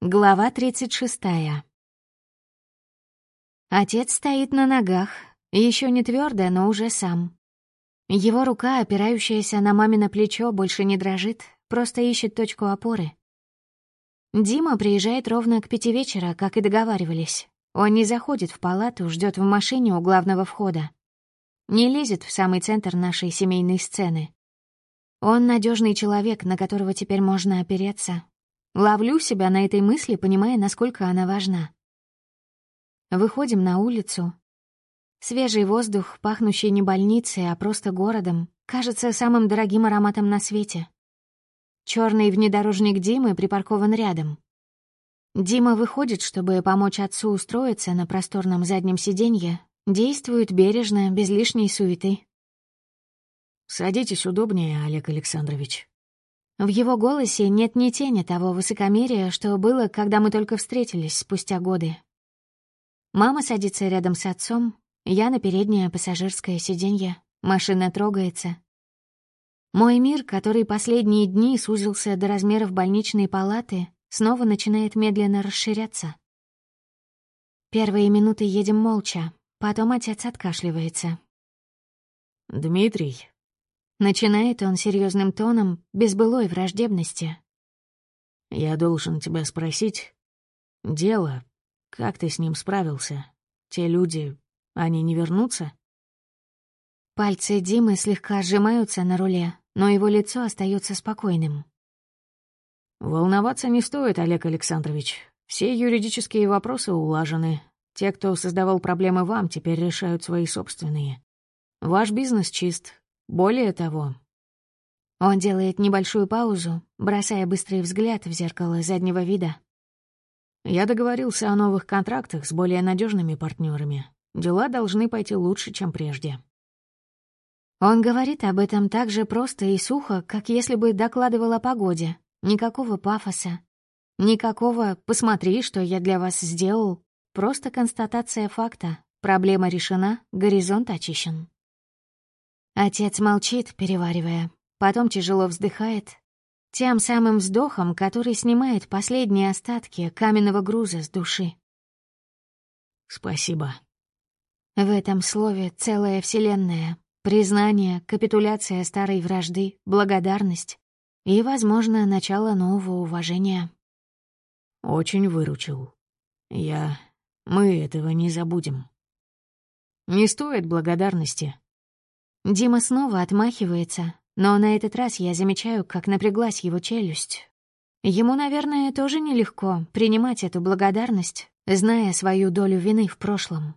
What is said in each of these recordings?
Глава 36. Отец стоит на ногах, еще не твердо, но уже сам. Его рука, опирающаяся на мамино плечо, больше не дрожит, просто ищет точку опоры. Дима приезжает ровно к 5 вечера, как и договаривались. Он не заходит в палату, ждет в машине у главного входа. Не лезет в самый центр нашей семейной сцены. Он надежный человек, на которого теперь можно опереться. Ловлю себя на этой мысли, понимая, насколько она важна. Выходим на улицу. Свежий воздух, пахнущий не больницей, а просто городом, кажется самым дорогим ароматом на свете. Черный внедорожник Димы припаркован рядом. Дима выходит, чтобы помочь отцу устроиться на просторном заднем сиденье, действует бережно, без лишней суеты. «Садитесь удобнее, Олег Александрович». В его голосе нет ни тени того высокомерия, что было, когда мы только встретились спустя годы. Мама садится рядом с отцом, я на переднее пассажирское сиденье, машина трогается. Мой мир, который последние дни сузился до размеров больничной палаты, снова начинает медленно расширяться. Первые минуты едем молча, потом отец откашливается. «Дмитрий», — начинает он серьезным тоном, без былой враждебности. «Я должен тебя спросить. Дело, как ты с ним справился? Те люди, они не вернутся?» Пальцы Димы слегка сжимаются на руле, но его лицо остается спокойным. «Волноваться не стоит, Олег Александрович. Все юридические вопросы улажены. Те, кто создавал проблемы вам, теперь решают свои собственные. Ваш бизнес чист. Более того...» Он делает небольшую паузу, бросая быстрый взгляд в зеркало заднего вида. «Я договорился о новых контрактах с более надежными партнерами. Дела должны пойти лучше, чем прежде». Он говорит об этом так же просто и сухо, как если бы докладывал о погоде. Никакого пафоса. Никакого «посмотри, что я для вас сделал». Просто констатация факта. Проблема решена, горизонт очищен. Отец молчит, переваривая. Потом тяжело вздыхает. Тем самым вздохом, который снимает последние остатки каменного груза с души. «Спасибо». В этом слове целая вселенная. Признание, капитуляция старой вражды, благодарность и, возможно, начало нового уважения. «Очень выручил. Мы этого не забудем». «Не стоит благодарности». Дима снова отмахивается, но на этот раз я замечаю, как напряглась его челюсть. Ему, наверное, тоже нелегко принимать эту благодарность, зная свою долю вины в прошлом.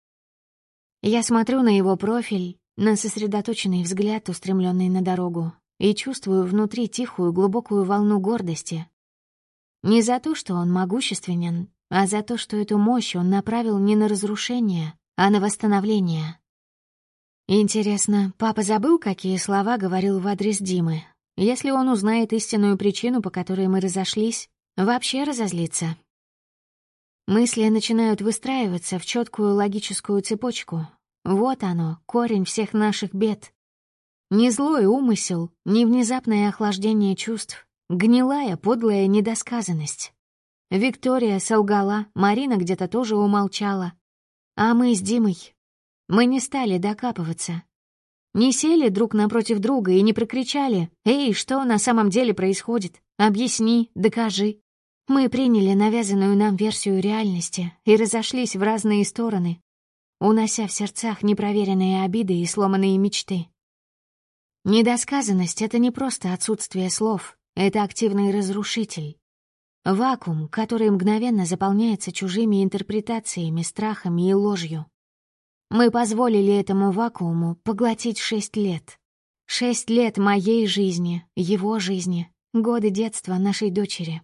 Я смотрю на его профиль, на сосредоточенный взгляд, устремленный на дорогу, и чувствую внутри тихую глубокую волну гордости. Не за то, что он могущественен, а за то, что эту мощь он направил не на разрушение, а на восстановление. Интересно, папа забыл, какие слова говорил в адрес Димы? Если он узнает истинную причину, по которой мы разошлись, вообще разозлится. Мысли начинают выстраиваться в четкую логическую цепочку. Вот оно, корень всех наших бед. Не злой умысел, не внезапное охлаждение чувств, гнилая, подлая недосказанность. Виктория солгала, Марина где-то тоже умолчала. А мы с Димой... Мы не стали докапываться. Не сели друг напротив друга и не прокричали: «Эй, что на самом деле происходит? Объясни, докажи». Мы приняли навязанную нам версию реальности и разошлись в разные стороны, унося в сердцах непроверенные обиды и сломанные мечты. Недосказанность — это не просто отсутствие слов, это активный разрушитель. Вакуум, который мгновенно заполняется чужими интерпретациями, страхами и ложью. Мы позволили этому вакууму поглотить 6 лет. 6 лет моей жизни, его жизни, годы детства нашей дочери.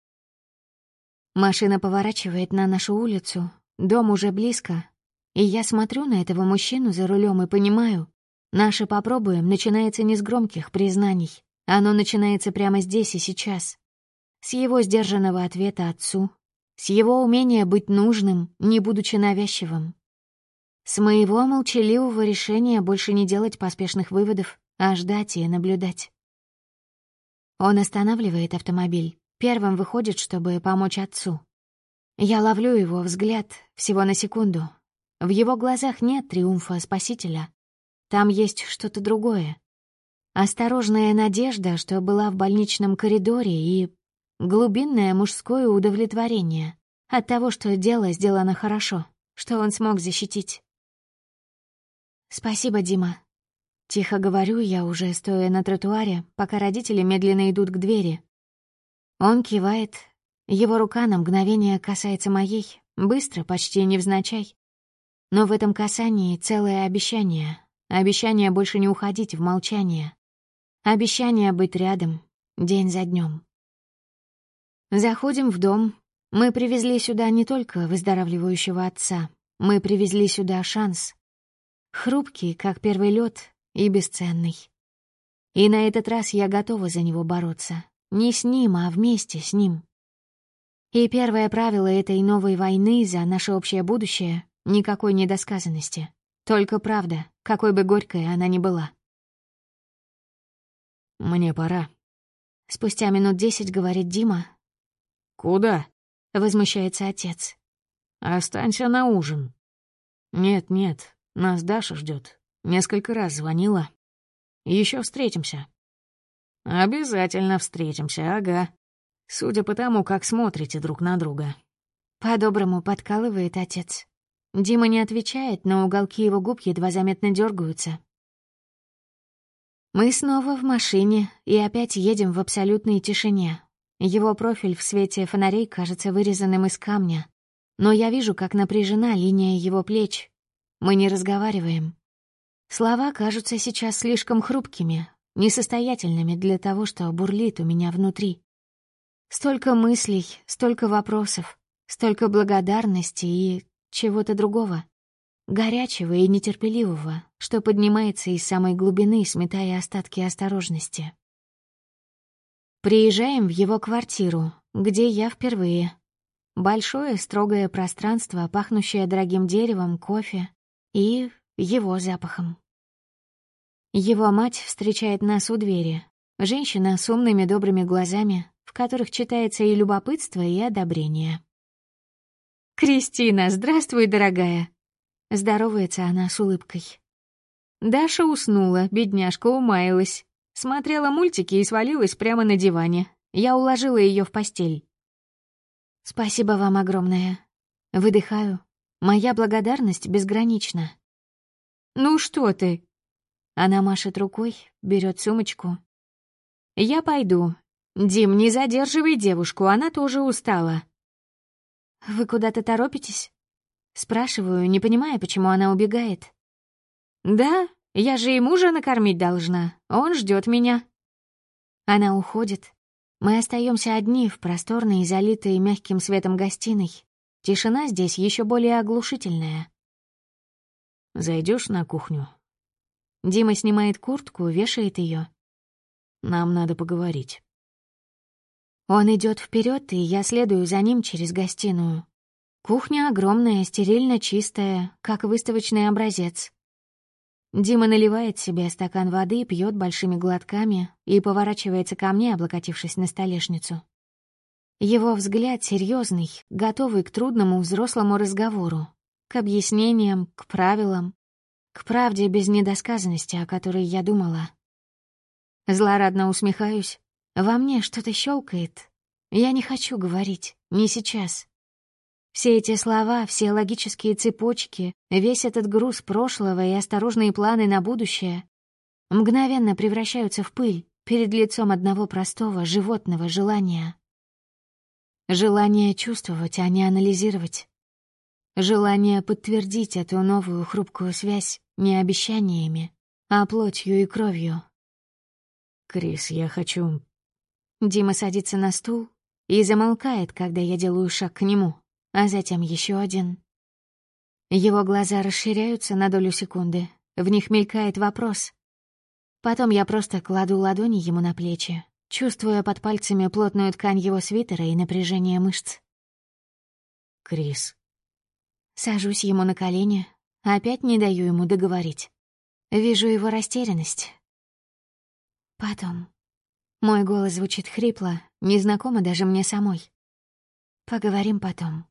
Машина поворачивает на нашу улицу, дом уже близко, и я смотрю на этого мужчину за рулем и понимаю, наше «попробуем» начинается не с громких признаний, оно начинается прямо здесь и сейчас. С его сдержанного ответа отцу, с его умения быть нужным, не будучи навязчивым. С моего молчаливого решения больше не делать поспешных выводов, а ждать и наблюдать. Он останавливает автомобиль, первым выходит, чтобы помочь отцу. Я ловлю его взгляд всего на секунду. В его глазах нет триумфа спасителя. Там есть что-то другое. Осторожная надежда, что была в больничном коридоре, и глубинное мужское удовлетворение от того, что дело сделано хорошо, что он смог защитить. «Спасибо, Дима». Тихо говорю я, уже стоя на тротуаре, пока родители медленно идут к двери. Он кивает. Его рука на мгновение касается моей, быстро, почти невзначай. Но в этом касании целое обещание. Обещание больше не уходить в молчание. Обещание быть рядом, день за днем. Заходим в дом. Мы привезли сюда не только выздоравливающего отца. Мы привезли сюда шанс. Хрупкий, как первый лед, и бесценный. И на этот раз я готова за него бороться. Не с ним, а вместе с ним. И первое правило этой новой войны за наше общее будущее — никакой недосказанности. Только правда, какой бы горькой она ни была. «Мне пора». Спустя минут 10 говорит Дима. «Куда?» — возмущается отец. «Останься на ужин». «Нет, нас Даша ждет. Несколько раз звонила. Еще встретимся». «Обязательно встретимся, ага. Судя по тому, как смотрите друг на друга». По-доброму подкалывает отец. Дима не отвечает, но уголки его губ едва заметно дергаются. Мы снова в машине и опять едем в абсолютной тишине. Его профиль в свете фонарей кажется вырезанным из камня. Но я вижу, как напряжена линия его плеч. Мы не разговариваем. Слова кажутся сейчас слишком хрупкими, несостоятельными для того, что бурлит у меня внутри. Столько мыслей, столько вопросов, столько благодарности и чего-то другого. Горячего и нетерпеливого, что поднимается из самой глубины, сметая остатки осторожности. Приезжаем в его квартиру, где я впервые. Большое строгое пространство, пахнущее дорогим деревом, кофе и его запахом. Его мать встречает нас у двери. Женщина с умными добрыми глазами, в которых читается и любопытство, и одобрение. «Кристина, здравствуй, дорогая!» Здоровается она с улыбкой. Даша уснула, бедняжка умаялась. Смотрела мультики и свалилась прямо на диване. Я уложила ее в постель. «Спасибо вам огромное». Выдыхаю. Моя благодарность безгранична. «Ну что ты?» Она машет рукой, берет сумочку. «Я пойду. Дим, не задерживай девушку, она тоже устала». «Вы куда-то торопитесь?» Спрашиваю, не понимая, почему она убегает. «Да, я же и мужа накормить должна. Он ждет меня». Она уходит. Мы остаемся одни в просторной, залитой мягким светом гостиной. Тишина здесь еще более оглушительная. Зайдешь на кухню? Дима снимает куртку, вешает ее. Нам надо поговорить. Он идет вперед, и я следую за ним через гостиную. Кухня огромная, стерильно чистая, как выставочный образец. Дима наливает себе стакан воды, пьет большими глотками и поворачивается ко мне, облокотившись на столешницу. Его взгляд серьезный, готовый к трудному взрослому разговору, к объяснениям, к правилам, к правде без недосказанности, о которой я думала. Злорадно усмехаюсь. Во мне что-то щелкает. Я не хочу говорить, не сейчас. Все эти слова, все логические цепочки, весь этот груз прошлого и осторожные планы на будущее мгновенно превращаются в пыль перед лицом одного простого животного желания. Желание чувствовать, а не анализировать. Желание подтвердить эту новую хрупкую связь не обещаниями, а плотью и кровью. «Крис, я хочу...» Дима садится на стул и замолкает, когда я делаю шаг к нему, а затем еще один. Его глаза расширяются на долю секунды, в них мелькает вопрос. Потом я просто кладу ладони ему на плечи, чувствуя под пальцами плотную ткань его свитера и напряжение мышц. «Крис...» Сажусь ему на колени, опять не даю ему договорить. Вижу его растерянность. Потом. Мой голос звучит хрипло, незнакомо даже мне самой. Поговорим потом.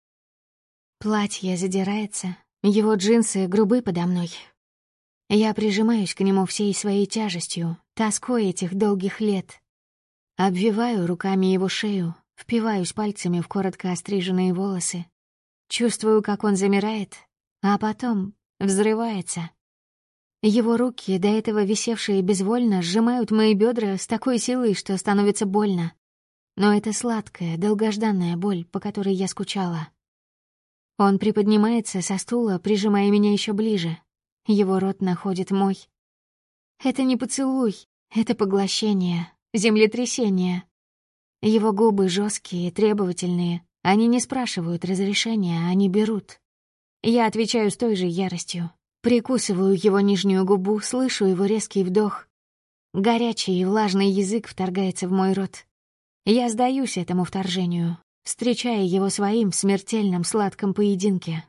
Платье задирается, его джинсы грубы подо мной. Я прижимаюсь к нему всей своей тяжестью, тоской этих долгих лет. Обвиваю руками его шею, впиваюсь пальцами в коротко остриженные волосы. Чувствую, как он замирает, а потом взрывается. Его руки, до этого висевшие безвольно, сжимают мои бедра с такой силой, что становится больно. Но это сладкая, долгожданная боль, по которой я скучала. Он приподнимается со стула, прижимая меня еще ближе. Его рот находит мой. Это не поцелуй, это поглощение, землетрясение. Его губы жесткие, требовательные. Они не спрашивают разрешения, они берут. Я отвечаю с той же яростью. Прикусываю его нижнюю губу, слышу его резкий вдох. Горячий и влажный язык вторгается в мой рот. Я сдаюсь этому вторжению, встречая его своим в смертельном сладком поединке.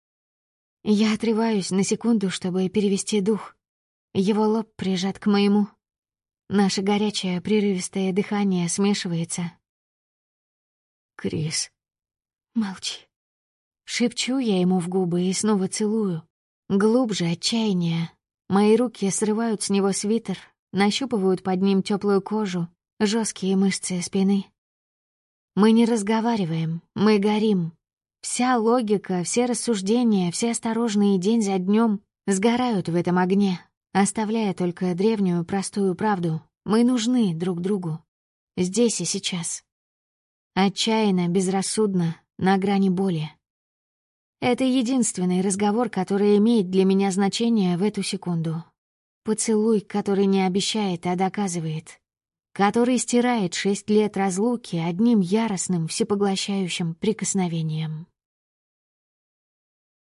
Я отрываюсь на секунду, чтобы перевести дух. Его лоб прижат к моему. Наше горячее, прерывистое дыхание смешивается. «Крис». «Молчи». Шепчу я ему в губы и снова целую. Глубже отчаяние. Мои руки срывают с него свитер, нащупывают под ним теплую кожу, жесткие мышцы спины. Мы не разговариваем, мы горим. Вся логика, все рассуждения, все осторожные день за днем сгорают в этом огне, оставляя только древнюю простую правду. Мы нужны друг другу. Здесь и сейчас. Отчаянно, безрассудно, на грани боли. Это единственный разговор, который имеет для меня значение в эту секунду. Поцелуй, который не обещает, а доказывает. Который стирает 6 лет разлуки одним яростным, всепоглощающим прикосновением.